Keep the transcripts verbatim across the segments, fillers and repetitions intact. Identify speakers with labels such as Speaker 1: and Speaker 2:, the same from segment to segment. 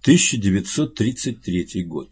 Speaker 1: тысяча девятьсот тридцать третий год.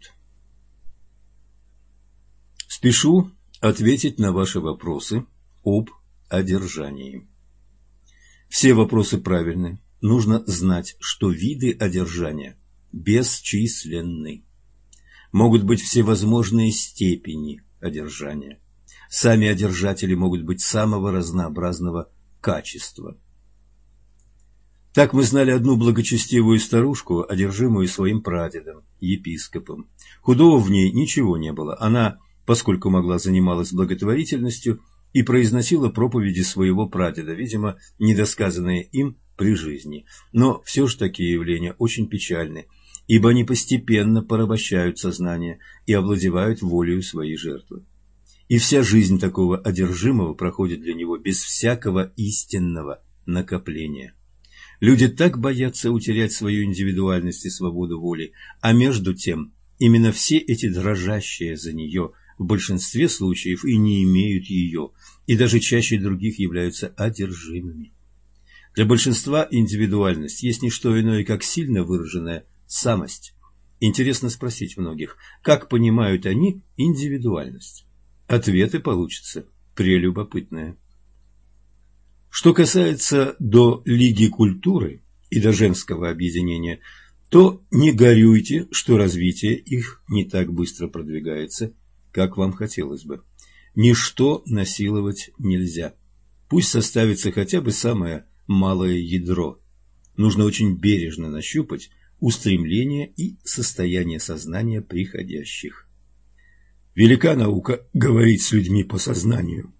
Speaker 1: Спешу ответить на ваши вопросы об одержании. Все вопросы правильны. Нужно знать, что виды одержания бесчисленны. Могут быть всевозможные степени одержания. Сами одержатели могут быть самого разнообразного качества. Так мы знали одну благочестивую старушку, одержимую своим прадедом, епископом. Худого в ней ничего не было. Она, поскольку могла, занималась благотворительностью и произносила проповеди своего прадеда, видимо, недосказанные им при жизни. Но все же такие явления очень печальны, ибо они постепенно порабощают сознание и овладевают волею своей жертвы. И вся жизнь такого одержимого проходит для него без всякого истинного накопления. Люди так боятся утерять свою индивидуальность и свободу воли, а между тем именно все эти дрожащие за нее в большинстве случаев и не имеют ее, и даже чаще других являются одержимыми. Для большинства индивидуальность есть не что иное, как сильно выраженная самость. Интересно спросить многих, как понимают они индивидуальность? Ответы получатся прелюбопытные. Что касается до Лиги культуры и до женского объединения, то не горюйте, что развитие их не так быстро продвигается, как вам хотелось бы. Ничто насиловать нельзя. Пусть составится хотя бы самое малое ядро. Нужно очень бережно нащупать устремление и состояние сознания приходящих. Велика наука говорить с людьми по сознанию.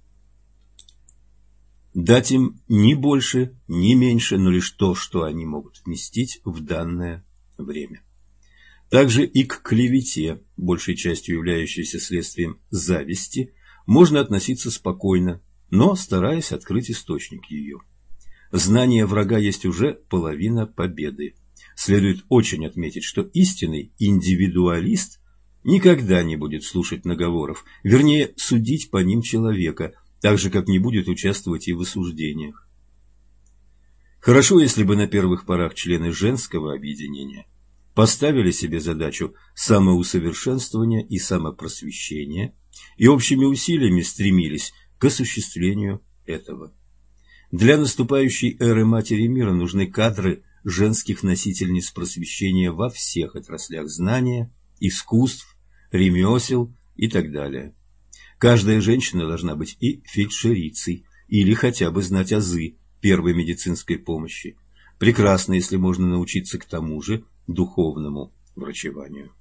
Speaker 1: Дать им ни больше, ни меньше, но лишь то, что они могут вместить в данное время. Также и к клевете, большей частью являющейся следствием зависти, можно относиться спокойно, но стараясь открыть источник ее. Знание врага есть уже половина победы. Следует очень отметить, что истинный индивидуалист никогда не будет слушать наговоров, вернее, судить по ним человека, так же, как не будет участвовать и в осуждениях. Хорошо, если бы на первых порах члены женского объединения поставили себе задачу самоусовершенствования и самопросвещения и общими усилиями стремились к осуществлению этого. Для наступающей эры Матери Мира нужны кадры женских носительниц просвещения во всех отраслях знания, искусств, ремесел и так далее. Каждая женщина должна быть и фельдшерицей, или хотя бы знать азы первой медицинской помощи. Прекрасно, если можно научиться к тому же духовному врачеванию.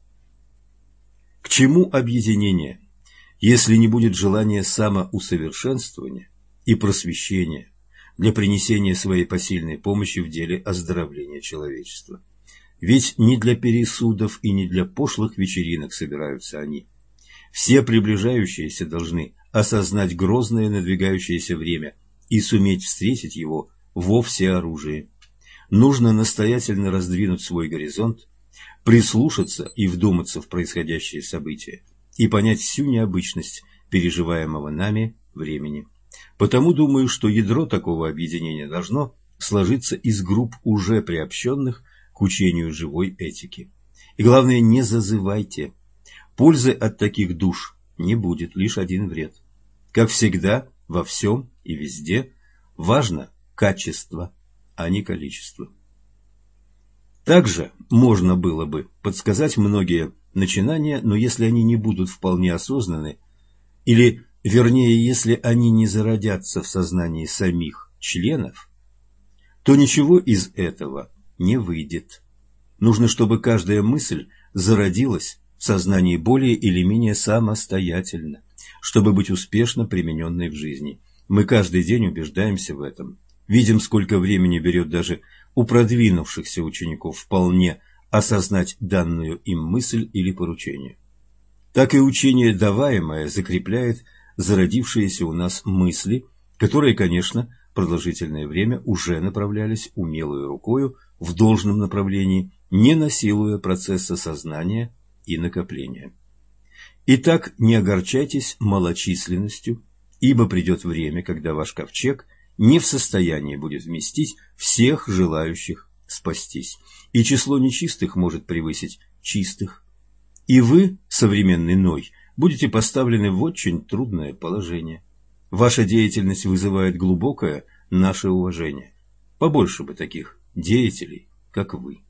Speaker 1: К чему объединение, если не будет желания самоусовершенствования и просвещения для принесения своей посильной помощи в деле оздоровления человечества? Ведь не для пересудов и не для пошлых вечеринок собираются они. Все приближающиеся должны осознать грозное надвигающееся время и суметь встретить его во всеоружии. Нужно настоятельно раздвинуть свой горизонт, прислушаться и вдуматься в происходящие события и понять всю необычность переживаемого нами времени. Потому думаю, что ядро такого объединения должно сложиться из групп уже приобщенных к учению живой этики. И главное, не зазывайте. Пользы от таких душ не будет, лишь один вред. Как всегда, во всем и везде важно качество, а не количество. Также можно было бы подсказать многие начинания, но если они не будут вполне осознаны, или, вернее, если они не зародятся в сознании самих членов, то ничего из этого не выйдет. Нужно, чтобы каждая мысль зародилась в сознании более или менее самостоятельно, чтобы быть успешно примененной в жизни. Мы каждый день убеждаемся в этом. Видим, сколько времени берет даже у продвинувшихся учеников вполне осознать данную им мысль или поручение. Так и учение, даваемое, закрепляет зародившиеся у нас мысли, которые, конечно, продолжительное время уже направлялись умелой рукою в должном направлении, не насилуя процесса сознания и накопления. Итак, не огорчайтесь малочисленностью, ибо придет время, когда ваш ковчег не в состоянии будет вместить всех желающих спастись, и число нечистых может превысить чистых. И вы, современный Ной, будете поставлены в очень трудное положение. Ваша деятельность вызывает глубокое наше уважение. Побольше бы таких деятелей, как вы.